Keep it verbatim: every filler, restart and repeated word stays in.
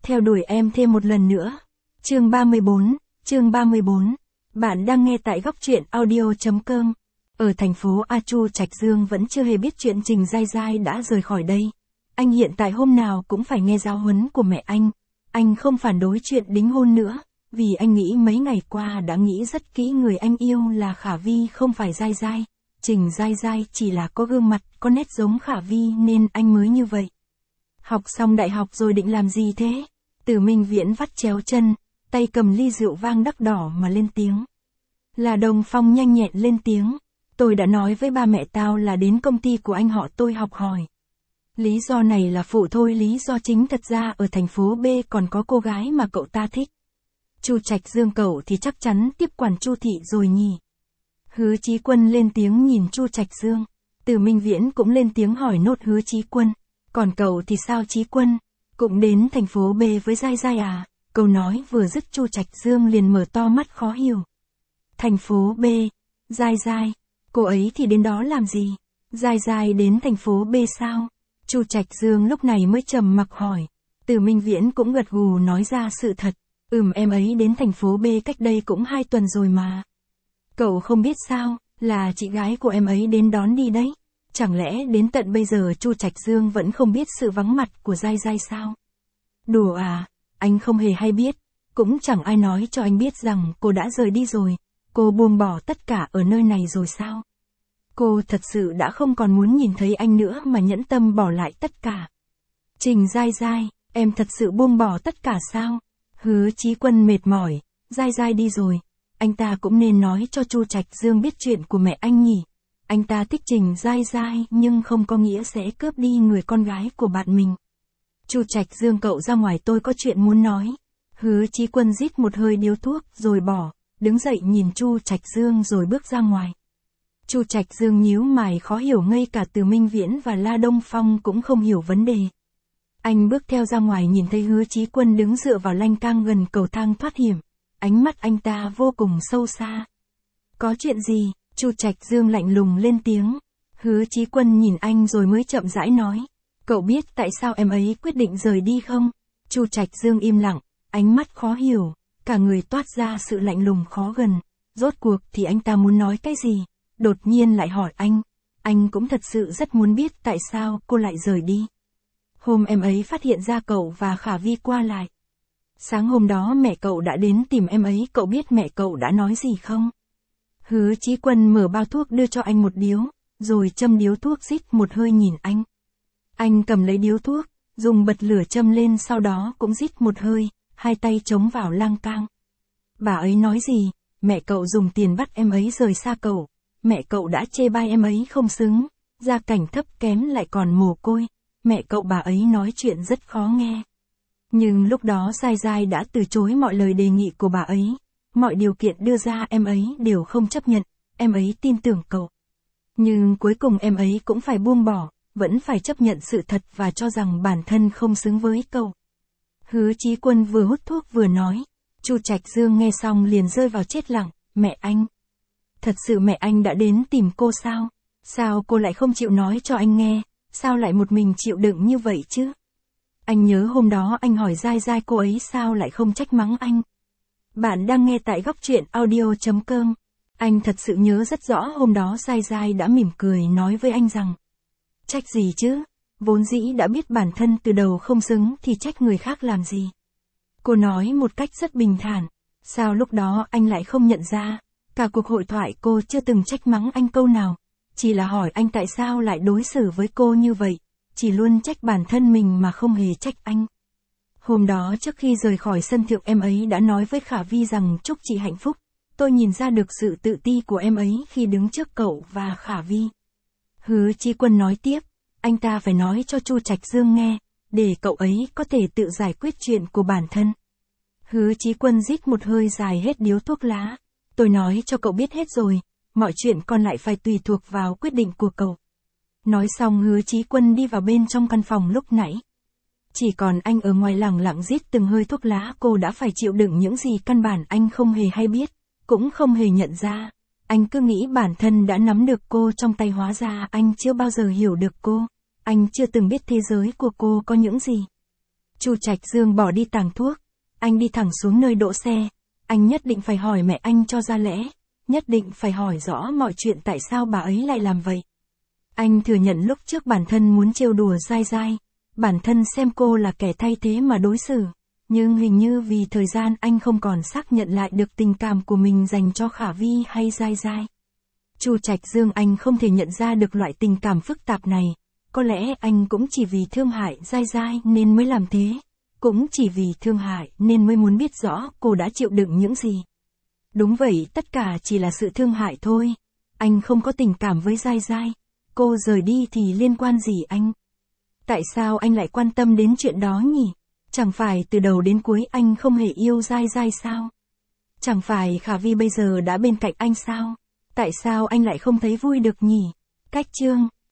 theo đuổi em thêm một lần nữa. Chương ba mươi bốn, chương ba mươi bốn. Bạn đang nghe tại góc truyện audio chấm com. Ở thành phố A Chu Trạch Dương vẫn chưa hề biết chuyện Trình Giai Giai đã rời khỏi đây. Anh hiện tại hôm nào cũng phải nghe giáo huấn của mẹ anh. Anh không phản đối chuyện đính hôn nữa, vì anh nghĩ mấy ngày qua đã nghĩ rất kỹ người anh yêu là Khả Vi không phải Giai Giai. Trình Giai Giai chỉ là có gương mặt, có nét giống Khả Vi nên anh mới như vậy. Học xong đại học rồi định làm gì thế? Từ Minh Viễn vắt chéo chân, tay cầm ly rượu vang đắt đỏ mà lên tiếng. Là Đồng Phong nhanh nhẹn lên tiếng. Tôi đã nói với ba mẹ tao là đến công ty của anh họ tôi học hỏi. Lý do này là phụ thôi, lý do chính thật ra ở thành phố B còn có cô gái mà cậu ta thích. Chu Trạch Dương cậu thì chắc chắn tiếp quản Chu thị rồi nhỉ? Hứa Chí Quân lên tiếng nhìn Chu Trạch Dương. Từ Minh Viễn cũng lên tiếng hỏi nốt Hứa Chí Quân. Còn cậu thì sao Chí Quân? Cũng đến thành phố B với Giai Giai à? Câu nói vừa dứt Chu Trạch Dương liền mở to mắt khó hiểu. Thành phố B, Giai Giai, cô ấy thì đến đó làm gì? Giai Giai đến thành phố B sao? Chu Trạch Dương lúc này mới trầm mặc hỏi. Từ Minh Viễn cũng gật gù nói ra sự thật. Ừm, em ấy đến thành phố B cách đây cũng hai tuần rồi mà. Cậu không biết sao, là chị gái của em ấy đến đón đi đấy. Chẳng lẽ đến tận bây giờ Chu Trạch Dương vẫn không biết sự vắng mặt của Giai Giai sao? Đùa à, anh không hề hay biết. Cũng chẳng ai nói cho anh biết rằng cô đã rời đi rồi. Cô buông bỏ tất cả ở nơi này rồi sao? Cô thật sự đã không còn muốn nhìn thấy anh nữa mà nhẫn tâm bỏ lại tất cả. Trình Giai Giai, em thật sự buông bỏ tất cả sao? Hứa Chí Quân mệt mỏi. Giai Giai đi rồi. Anh ta cũng nên nói cho Chu Trạch Dương biết chuyện của mẹ anh nhỉ. Anh ta thích Trình Giai Giai nhưng không có nghĩa sẽ cướp đi người con gái của bạn mình. Chu Trạch Dương cậu ra ngoài, tôi có chuyện muốn nói. Hứa Chí Quân rít một hơi điếu thuốc rồi bỏ, đứng dậy nhìn Chu Trạch Dương rồi bước ra ngoài. Chu Trạch Dương nhíu mày khó hiểu, ngay cả Từ Minh Viễn và La Đông Phong cũng không hiểu vấn đề. Anh bước theo ra ngoài nhìn thấy Hứa Chí Quân đứng dựa vào lan can gần cầu thang thoát hiểm. Ánh mắt anh ta vô cùng sâu xa. Có chuyện gì? Chu Trạch Dương lạnh lùng lên tiếng. Hứa Chí Quân nhìn anh rồi mới chậm rãi nói. Cậu biết tại sao em ấy quyết định rời đi không? Chu Trạch Dương im lặng, ánh mắt khó hiểu, cả người toát ra sự lạnh lùng khó gần. Rốt cuộc thì anh ta muốn nói cái gì? Đột nhiên lại hỏi anh. Anh cũng thật sự rất muốn biết tại sao cô lại rời đi. Hôm em ấy phát hiện ra cậu và Khả Vi qua lại. Sáng hôm đó mẹ cậu đã đến tìm em ấy, cậu biết mẹ cậu đã nói gì không? Hứa Chí Quân mở bao thuốc đưa cho anh một điếu, rồi châm điếu thuốc rít một hơi nhìn anh. Anh cầm lấy điếu thuốc, dùng bật lửa châm lên, sau đó cũng rít một hơi, hai tay chống vào lan can. Bà ấy nói gì? Mẹ cậu dùng tiền bắt em ấy rời xa cậu. Mẹ cậu đã chê bai em ấy không xứng, gia cảnh thấp kém lại còn mồ côi. Mẹ cậu bà ấy nói chuyện rất khó nghe. Nhưng lúc đó Giai Giai đã từ chối mọi lời đề nghị của bà ấy. Mọi điều kiện đưa ra em ấy đều không chấp nhận, em ấy tin tưởng cậu. Nhưng cuối cùng em ấy cũng phải buông bỏ, vẫn phải chấp nhận sự thật và cho rằng bản thân không xứng với cậu. Hứa Chí Quân vừa hút thuốc vừa nói. Chu Trạch Dương nghe xong liền rơi vào chết lặng. Mẹ anh. Thật sự mẹ anh đã đến tìm cô sao? Sao cô lại không chịu nói cho anh nghe? Sao lại một mình chịu đựng như vậy chứ? Anh nhớ hôm đó anh hỏi Giai Giai, cô ấy sao lại không trách mắng anh? Bạn đang nghe tại góc truyện audio chấm com. Anh thật sự nhớ rất rõ hôm đó Giai Giai đã mỉm cười nói với anh rằng. Trách gì chứ? Vốn dĩ đã biết bản thân từ đầu không xứng thì trách người khác làm gì? Cô nói một cách rất bình thản. Sao lúc đó anh lại không nhận ra? Cả cuộc hội thoại cô chưa từng trách mắng anh câu nào. Chỉ là hỏi anh tại sao lại đối xử với cô như vậy. Chỉ luôn trách bản thân mình mà không hề trách anh. Hôm đó trước khi rời khỏi sân thượng em ấy đã nói với Khả Vi rằng chúc chị hạnh phúc. Tôi nhìn ra được sự tự ti của em ấy khi đứng trước cậu và Khả Vi. Hứa Chí Quân nói tiếp. Anh ta phải nói cho Chu Trạch Dương nghe, để cậu ấy có thể tự giải quyết chuyện của bản thân. Hứa Chí Quân rít một hơi dài hết điếu thuốc lá. Tôi nói cho cậu biết hết rồi, mọi chuyện còn lại phải tùy thuộc vào quyết định của cậu. Nói xong Hứa Chí Quân đi vào bên trong căn phòng lúc nãy. Chỉ còn anh ở ngoài lẳng lặng rít từng hơi thuốc lá, cô đã phải chịu đựng những gì căn bản anh không hề hay biết, cũng không hề nhận ra. Anh cứ nghĩ bản thân đã nắm được cô trong tay, hóa ra anh chưa bao giờ hiểu được cô. Anh chưa từng biết thế giới của cô có những gì. Chu Trạch Dương bỏ đi tàng thuốc, anh đi thẳng xuống nơi đỗ xe, anh nhất định phải hỏi mẹ anh cho ra lẽ, nhất định phải hỏi rõ mọi chuyện tại sao bà ấy lại làm vậy. Anh thừa nhận lúc trước bản thân muốn trêu đùa dai dai, bản thân xem cô là kẻ thay thế mà đối xử, nhưng hình như vì thời gian anh không còn xác nhận lại được tình cảm của mình dành cho Khả Vi hay dai dai. Chu Trạch Dương anh không thể nhận ra được loại tình cảm phức tạp này, có lẽ anh cũng chỉ vì thương hại dai dai nên mới làm thế, cũng chỉ vì thương hại nên mới muốn biết rõ cô đã chịu đựng những gì. Đúng vậy, tất cả chỉ là sự thương hại thôi, anh không có tình cảm với dai dai, cô rời đi thì liên quan gì anh? Tại sao anh lại quan tâm đến chuyện đó nhỉ? Chẳng phải từ đầu đến cuối anh không hề yêu dai dai sao? Chẳng phải Khả Vi bây giờ đã bên cạnh anh sao? Tại sao anh lại không thấy vui được nhỉ? Cách chương